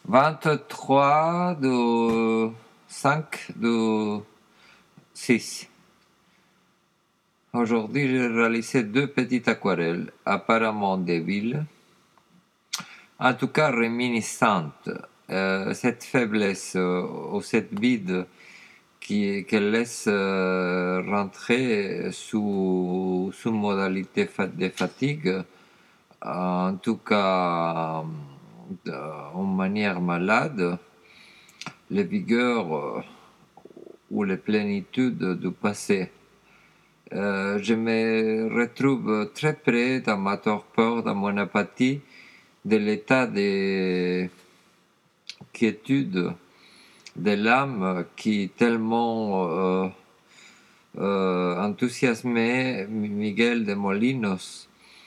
23 de 5 de 6. Aujourd'hui, j'ai réalisé 2 petites aquarelles, apparemment des villes, en tout cas réminiscentes. Cette faiblesse ou cette vide qu'elle laisse rentrer sous modalité de fatigue, en tout cas en manière malade, les vigueurs ou les plénitudes du passé. Je me retrouve très près dans ma torpeur, dans mon apathie, de l'état de quiétude de l'âme qui tellement enthousiasmait Miguel de Molinos,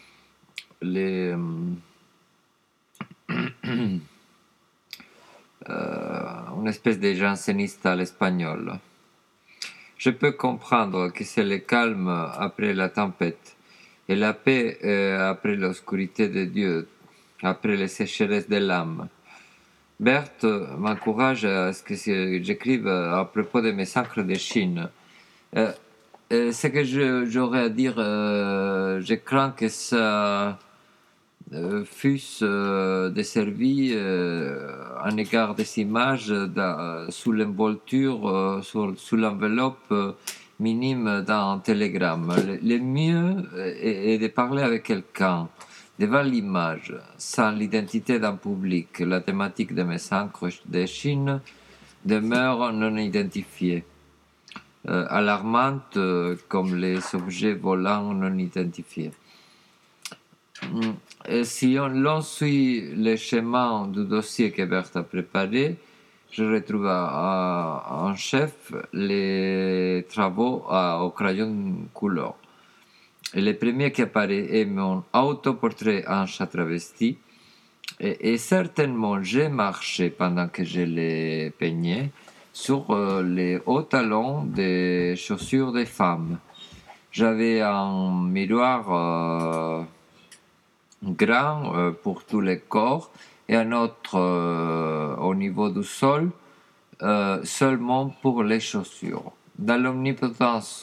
une espèce de janséniste à l'espagnol. Je peux comprendre que c'est le calme après la tempête et la paix après l'obscurité de Dieu, après les sécheresses de l'âme. Berthe m'encourage à ce que j'écrive à propos de mes encres de Chine. Ce que j'aurais à dire, je crains que ça fût desservi en égard des images sous l'envolture, sous l'enveloppe minime d'un télégramme. Le mieux est de parler avec quelqu'un devant l'image, sans l'identité d'un public. La thématique de mes encres de Chine demeure non identifiée, alarmante comme les objets volants non identifiés. Si l'on suit le chemin du dossier que Berthe a préparé, je retrouve en chef les travaux au crayon couleur. Et le premier qui apparaît est mon autoportrait en chat travesti. Et certainement, j'ai marché pendant que je les peignais sur les hauts talons des chaussures des femmes. J'avais un miroir grand pour tous les corps et un autre au niveau du sol seulement pour les chaussures. Dans l'omnipotence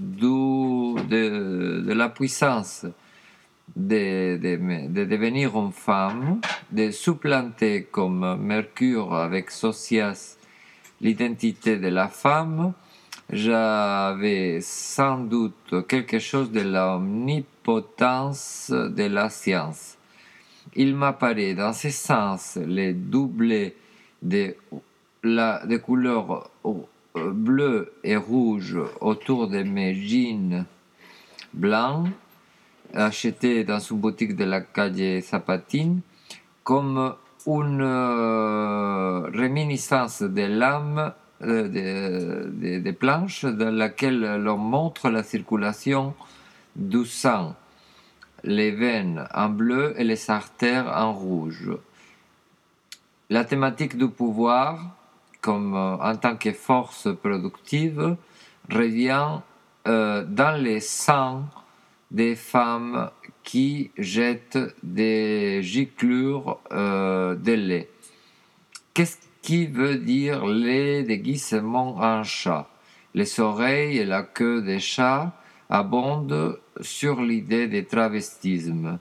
de la puissance de devenir une femme, de supplanter comme Mercure avec Socias l'identité de la femme, j'avais sans doute quelque chose de l'omnipotence de la science. Il m'apparaît dans ce sens les doublés de couleurs bleues et rouges autour de mes jeans blancs achetés dans une boutique de la calle Zapatine comme une réminiscence de l'âme des planches dans laquelle l'on montre la circulation du sang, les veines en bleu et les artères en rouge. La thématique du pouvoir, comme en tant que force productive, revient dans les sangs des femmes qui jettent des giclures de lait. Qu'est-ce qui veut dire les déguisements en chat? Les oreilles et la queue des chats abondent sur l'idée de travestisme.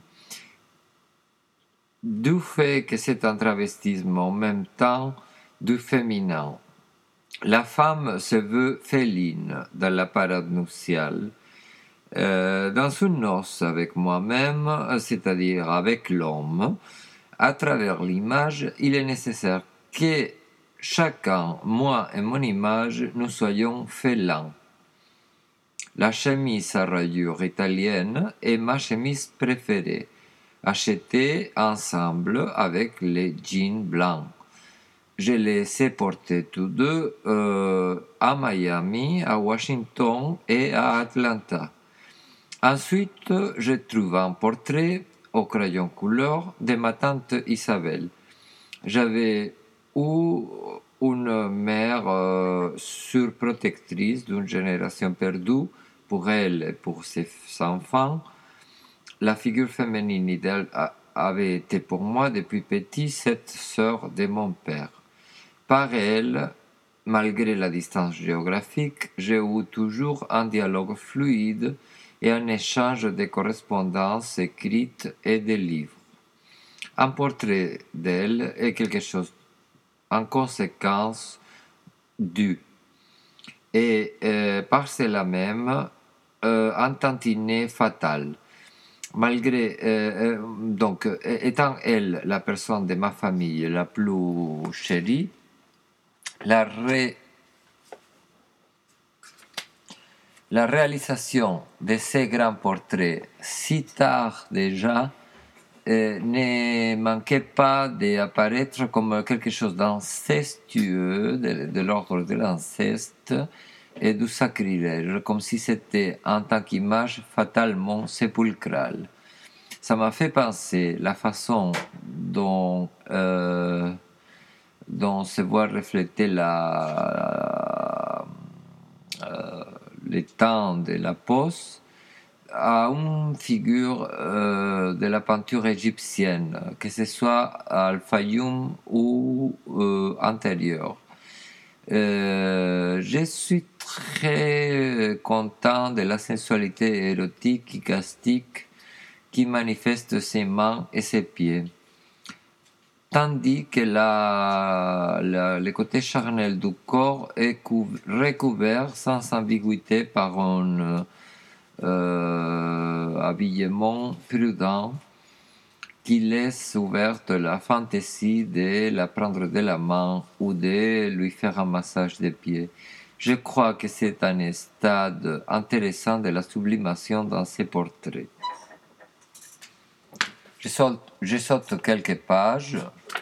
Du fait que c'est un travestisme en même temps du féminin. La femme se veut féline dans la parade nuptiale. Dans une noce avec moi-même, c'est-à-dire avec l'homme, à travers l'image, il est nécessaire que chacun, moi et mon image, nous soyons félins. La chemise à rayures italienne est ma chemise préférée, achetée ensemble avec les jeans blancs. Je les ai portés tous deux à Miami, à Washington et à Atlanta. Ensuite, je trouve un portrait au crayon couleur de ma tante Isabelle. J'avais eu une mère surprotectrice d'une génération perdue pour elle et pour ses enfants. La figure féminine avait été pour moi depuis petit cette sœur de mon père. Par elle, malgré la distance géographique, j'ai eu toujours un dialogue fluide et un échange de correspondances écrites et de livres. Un portrait d'elle est quelque chose en conséquence dû. Et par cela même, un tantinet fatal. Malgré, donc, étant elle la personne de ma famille la plus chérie, la, la réalisation de ces grands portraits si tard déjà ne manquait pas d'apparaître comme quelque chose d'incestueux, de l'ordre de l'inceste et du sacrilège, comme si c'était en tant qu'image fatalement sépulcrale. Ça m'a fait penser la façon dont se voit refléter les temps de la pose à une figure de la peinture égyptienne, que ce soit al Fayoum ou antérieur. Je suis très content de la sensualité érotique et gastique qui manifeste ses mains et ses pieds. Tandis que le côté charnel du corps est recouvert sans ambiguïté par un habillement prudent qui laisse ouverte la fantaisie de la prendre de la main ou de lui faire un massage des pieds. Je crois que c'est un stade intéressant de la sublimation dans ces portraits. Je saute quelques pages.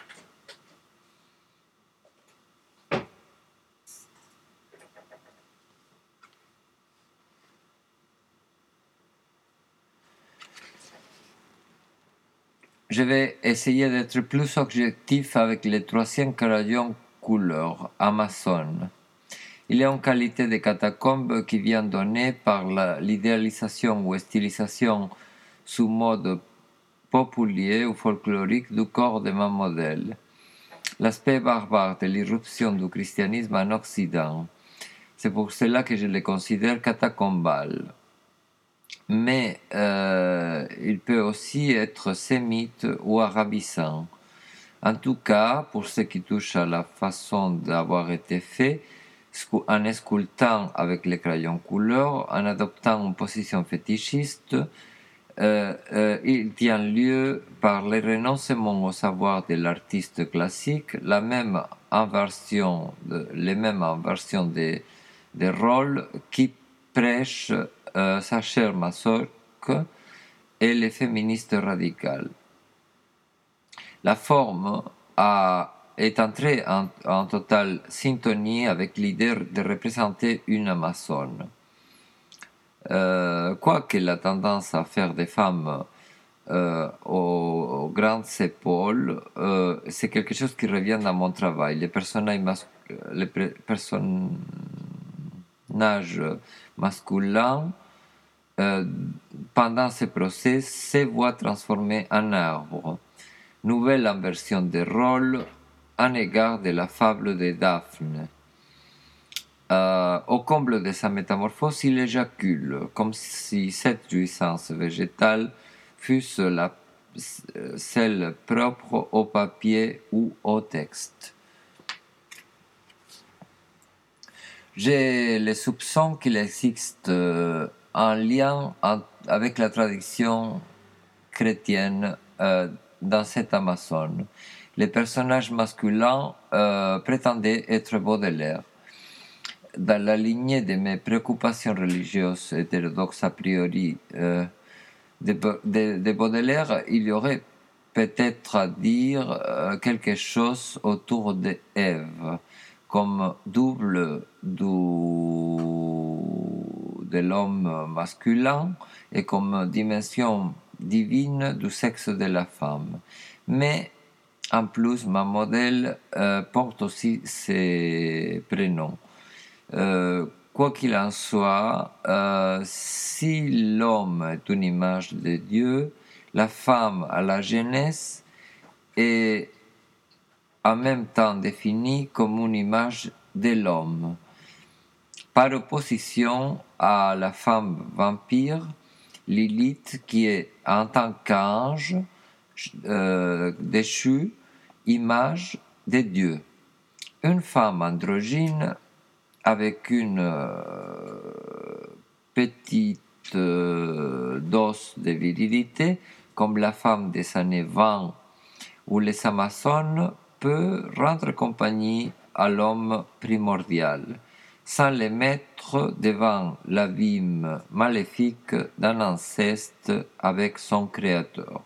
Je vais essayer d'être plus objectif avec le troisième crayon couleur, Amazon. Il est en qualité de catacombe qui vient donner par l'idéalisation ou stylisation sous mode populier ou folklorique du corps de mon modèle. L'aspect barbare de l'irruption du christianisme en Occident. C'est pour cela que je le considère catacombal. Mais il peut aussi être sémite ou arabisant. En tout cas, pour ce qui touche à la façon d'avoir été fait, en sculptant avec les crayons couleur, en adoptant une position fétichiste, il tient lieu par le renoncement au savoir de l'artiste classique, les mêmes inversions des rôles qui prêchent sa chère masoque et les féministes radicales. La forme est entrée en totale syntonie avec l'idée de représenter une Amazone. Quoique la tendance à faire des femmes aux grandes épaules, c'est quelque chose qui revient dans mon travail. Les personnages masculins, pendant ce procès, se voient transformés en arbres. Nouvelle inversion des rôles en égard de la fable de Daphne. Au comble de sa métamorphose, il éjacule, comme si cette jouissance végétale fût celle propre au papier ou au texte. J'ai le soupçon qu'il existe un lien avec la tradition chrétienne dans cette Amazone. Les personnages masculins prétendaient être Baudelaire. Dans la lignée de mes préoccupations religieuses hétérodoxes a priori de Baudelaire, il y aurait peut-être à dire quelque chose autour de Ève, comme double de l'homme masculin et comme dimension divine du sexe de la femme. Mais en plus, ma modèle porte aussi ses prénoms. Quoi qu'il en soit, si l'homme est une image de Dieu, la femme à la jeunesse est en même temps définie comme une image de l'homme, par opposition à la femme vampire, Lilith, qui est en tant qu'ange déchu, image de Dieu. Une femme androgyne avec une petite dose de virilité, comme la femme des années 20 ou les Amazones, peut rendre compagnie à l'homme primordial, sans les mettre devant l'abîme maléfique d'un inceste avec son créateur.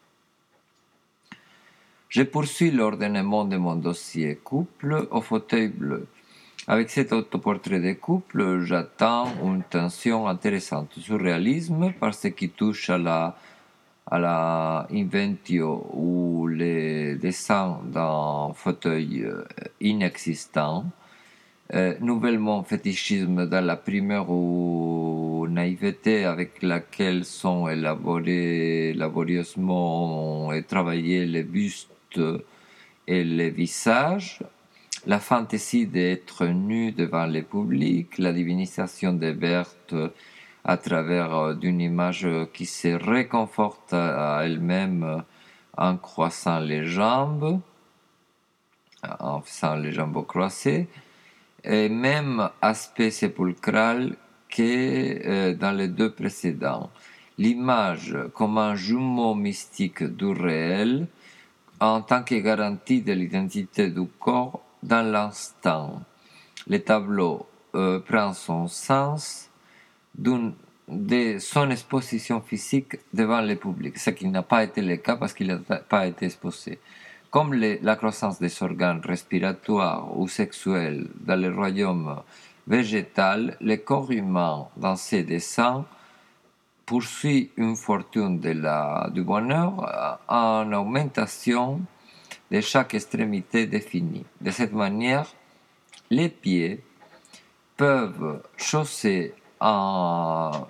Je poursuis l'ordonnement de mon dossier couple au fauteuil bleu. Avec cet autoportrait de couple, j'attends une tension intéressante. Surréalisme, parce qu'il touche à la inventio ou les dessins d'un fauteuil inexistant. Nouvellement, fétichisme dans la primeur ou naïveté avec laquelle sont élaborés laborieusement et travaillés les bustes et les visages, la fantaisie d'être nu devant le public, la divinisation de Berthe à travers d'une image qui se réconforte à elle-même en croisant les jambes, en faisant les jambes croisées, et même aspect sépulcral que dans les deux précédents. L'image comme un jumeau mystique du réel en tant que garantie de l'identité du corps dans l'instant. Le tableau prend son sens de son exposition physique devant le public, ce qui n'a pas été le cas parce qu'il n'a pas été exposé. Comme la croissance des organes respiratoires ou sexuels dans le royaume végétal, le corps humain dans ses dessins poursuit une fortune du bonheur en augmentation de chaque extrémité définie. De cette manière, les pieds peuvent chausser un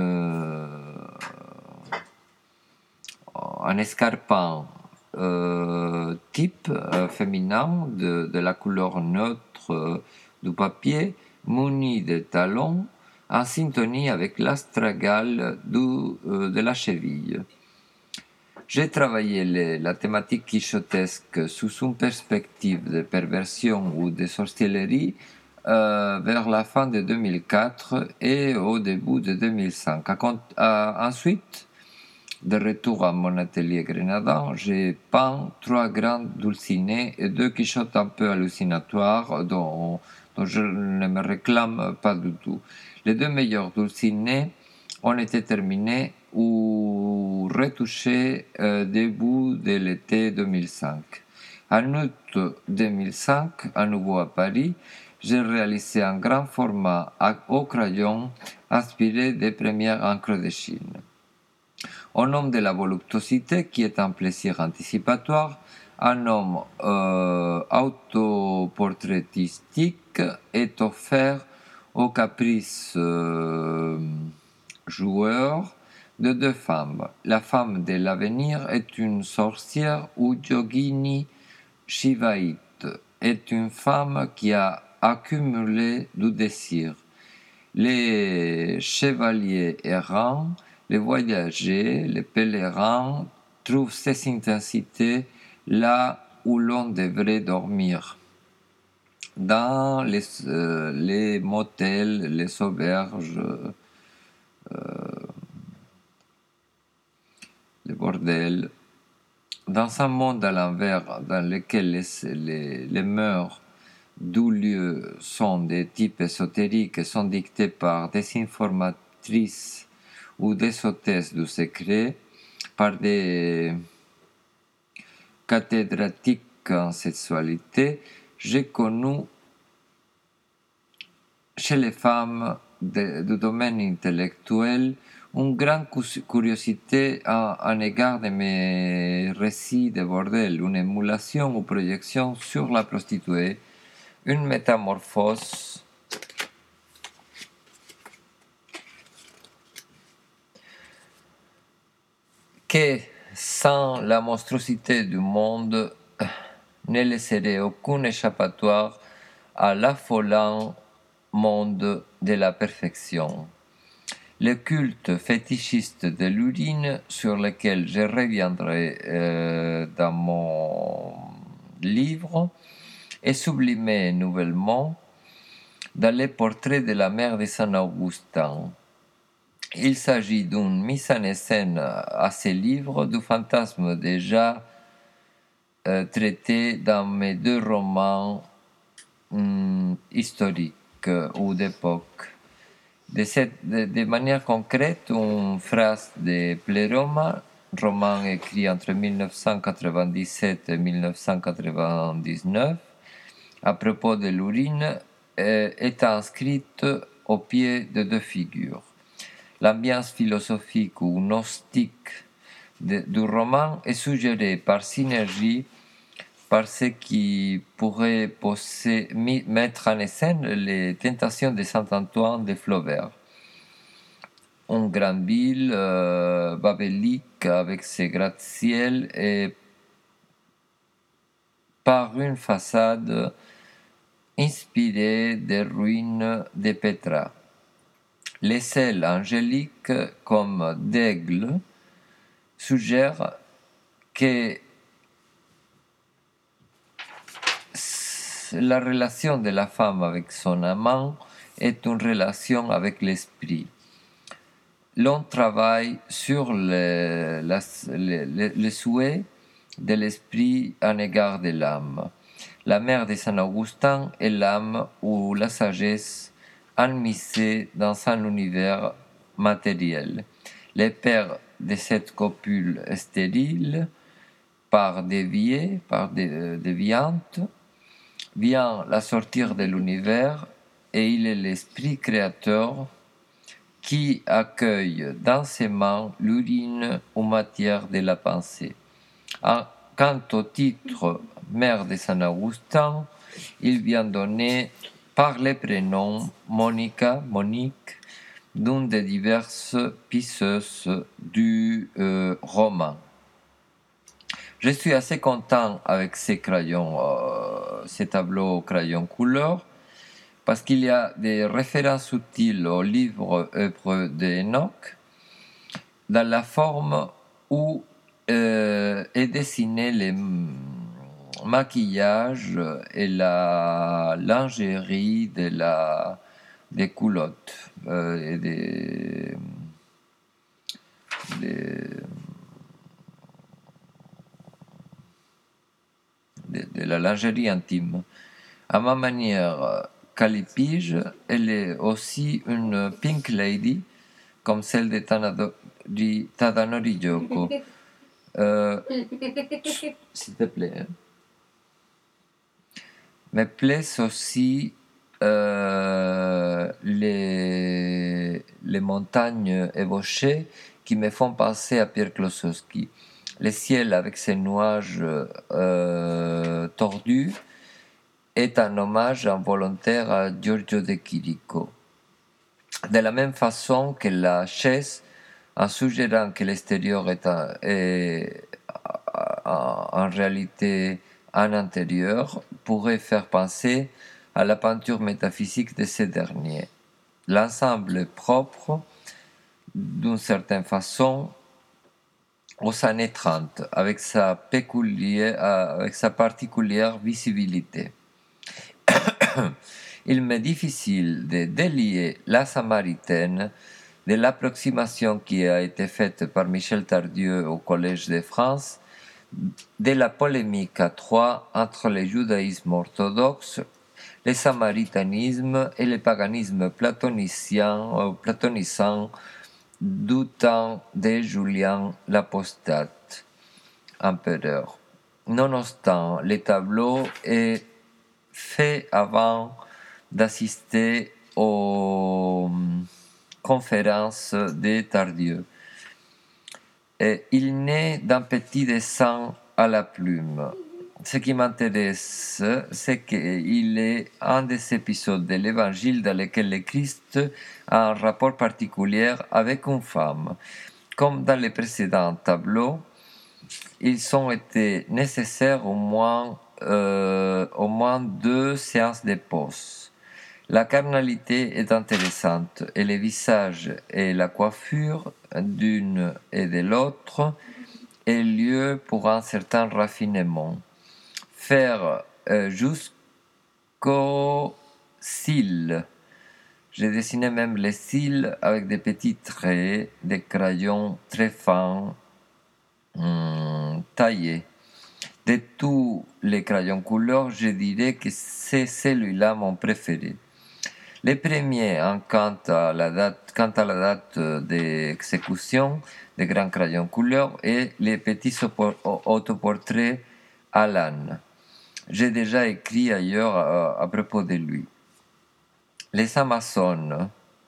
escarpin type féminin de la couleur neutre du papier, muni de talons, en syntonie avec l'astragale de la cheville. J'ai travaillé la thématique quichotesque sous une perspective de perversion ou de sorcellerie vers la fin de 2004 et au début de 2005. Ensuite, de retour à mon atelier grenadin, j'ai peint 3 grandes dulcinées et 2 quichottes un peu hallucinatoires dont je ne me réclame pas du tout. Les 2 meilleures dulcinées ont été terminées ou retouchées début de l'été 2005. En août 2005, à nouveau à Paris, j'ai réalisé un grand format au crayon inspiré des premières encres de Chine. Au nom de la voluptuosité, qui est un plaisir anticipatoire, un homme autoportraitistique est offert au caprice joueur de 2 femmes. La femme de l'avenir est une sorcière ou yogini shivaïte, est une femme qui a accumulé du désir. Les chevaliers errants, les voyagers, les pèlerins trouvent ces intensités là où l'on devrait dormir. Dans les motels, les auberges, les bordels, dans un monde à l'envers dans lequel les mœurs du lieu sont des types ésotériques et sont dictés par des informatrices ou des hôtesses du secret, par des cathédratiques en sexualité, j'ai connu chez les femmes du domaine intellectuel une grande curiosité en égard de mes récits de bordel, une émulation ou projection sur la prostituée, une métamorphose que sans la monstruosité du monde, ne laisserait aucun échappatoire à l'affolant monde de la perfection. Le culte fétichiste de l'urine, sur lequel je reviendrai dans mon livre, est sublimé nouvellement dans les portraits de la mère de Saint Augustin. Il s'agit d'une mise en scène à ces livres du fantasme déjà traité dans mes deux romans historiques ou d'époque. De manière concrète, une phrase de Pleroma, roman écrit entre 1997 et 1999, à propos de l'urine, est inscrite au pied de deux figures. L'ambiance philosophique ou gnostique du roman est suggérée par synergie par ce qui pourrait mettre en scène les tentations de Saint-Antoine de Flaubert. Une grande ville babélique avec ses gratte-ciels et par une façade inspirée des ruines de Petra. Les ailes angéliques comme d'aigle suggèrent que la relation de la femme avec son amant est une relation avec l'esprit. L'on travaille sur le souhait de l'esprit en égard de l'âme. La mère de Saint Augustin est l'âme ou la sagesse enmisée dans un univers matériel. Le père de cette copule stérile, par déviante, vient la sortir de l'univers et il est l'esprit créateur qui accueille dans ses mains l'urine ou matière de la pensée. Quant au titre Mère de Saint Augustin, il vient donné par les prénoms Monique, d'une des diverses pisseuses du roman. Je suis assez content avec ces crayons, ces tableaux au crayon couleur, parce qu'il y a des références utiles au livre œuvre d'Enoch, dans la forme où est dessiné les maquillages et la lingerie des culottes et de la lingerie intime. À ma manière, Calipige, elle est aussi une pink lady, comme celle de Tadanori Yoko. S'il te plaît. Hein. Me plaisent aussi les montagnes ébauchées qui me font penser à Pierre Klossowski. Le ciel avec ses nuages tordus est un hommage involontaire à Giorgio de Chirico. De la même façon que la chaise, en suggérant que l'extérieur est en réalité un intérieur, pourrait faire penser à la peinture métaphysique de ces derniers. L'ensemble est propre, d'une certaine façon, aux années 30, avec sa particulière visibilité. Il m'est difficile de délier la Samaritaine de l'approximation qui a été faite par Michel Tardieu au Collège de France de la polémique à trois entre le judaïsme orthodoxe, le samaritanisme et le paganisme platonisant du temps de Julien l'Apostate, empereur. Nonobstant, le tableau est fait avant d'assister aux conférences de Tardieu. Et il naît d'un petit dessin à la plume. Ce qui m'intéresse, c'est qu'il est un des épisodes de l'Évangile dans lequel le Christ a un rapport particulier avec une femme. Comme dans les précédents tableaux, ils ont été nécessaires au moins 2 séances de pause. La carnalité est intéressante et les visages et la coiffure d'une et de l'autre est lieu pour un certain raffinement. Faire jusqu'aux cils. J'ai dessiné même les cils avec des petits traits, des crayons très fins, taillés. De tous les crayons couleur, je dirais que c'est celui-là mon préféré. Les premiers, quant à la date d'exécution des grands crayons couleur et les petits autoportraits Alan. J'ai déjà écrit ailleurs à propos de lui. Les Amazones,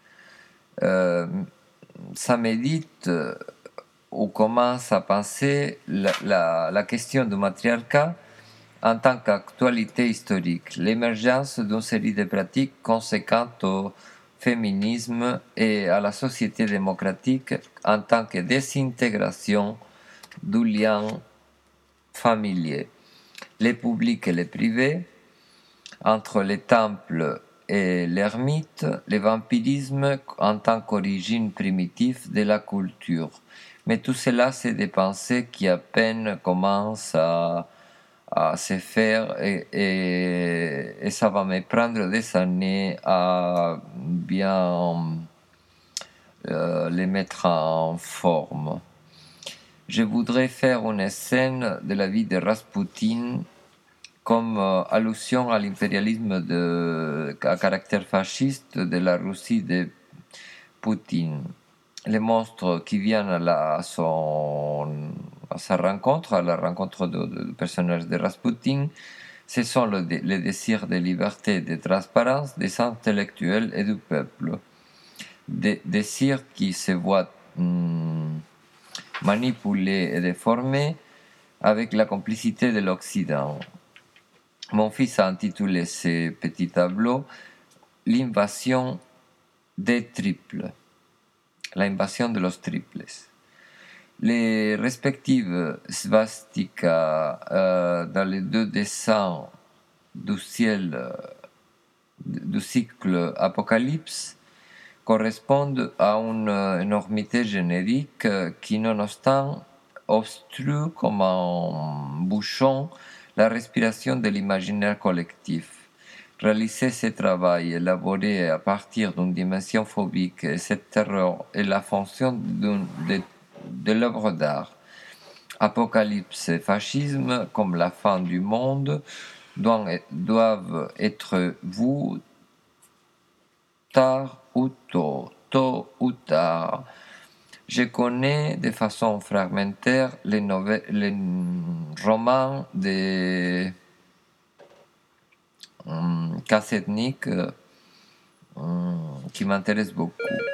ça médite ou commence à penser la question du matriarcat en tant qu'actualité historique, l'émergence d'une série de pratiques conséquentes au féminisme et à la société démocratique en tant que désintégration du lien familier, les publics et les privés, entre les temples et l'ermite, le vampirisme en tant qu'origine primitive de la culture. Mais tout cela, c'est des pensées qui à peine commencent à se faire et ça va me prendre des années à bien les mettre en forme. Je voudrais faire une scène de la vie de Rasputin comme allusion à l'impérialisme à caractère fasciste de la Russie de Poutine. Les monstres qui viennent à sa rencontre, à la rencontre du personnage de Rasputin, ce sont les désirs de liberté et de transparence des intellectuels et du peuple. Des désirs qui se voient manipulés et déformés avec la complicité de l'Occident. Mon fils a intitulé ce petit tableau L'invasion des triples. L'invasion de los triples. Les respectives svastikas dans les 2 dessins du ciel du cycle Apocalypse correspondent à une énormité générique qui, nonobstant, obstrue comme un bouchon la respiration de l'imaginaire collectif. Réaliser ce travail élaboré à partir d'une dimension phobique et cette terreur est la fonction de l'œuvre d'art. Apocalypse et fascisme, comme la fin du monde, doivent être vus tard ou tôt ou tard. Je connais de façon fragmentaire les romans de Kasetnik qui m'intéressent beaucoup.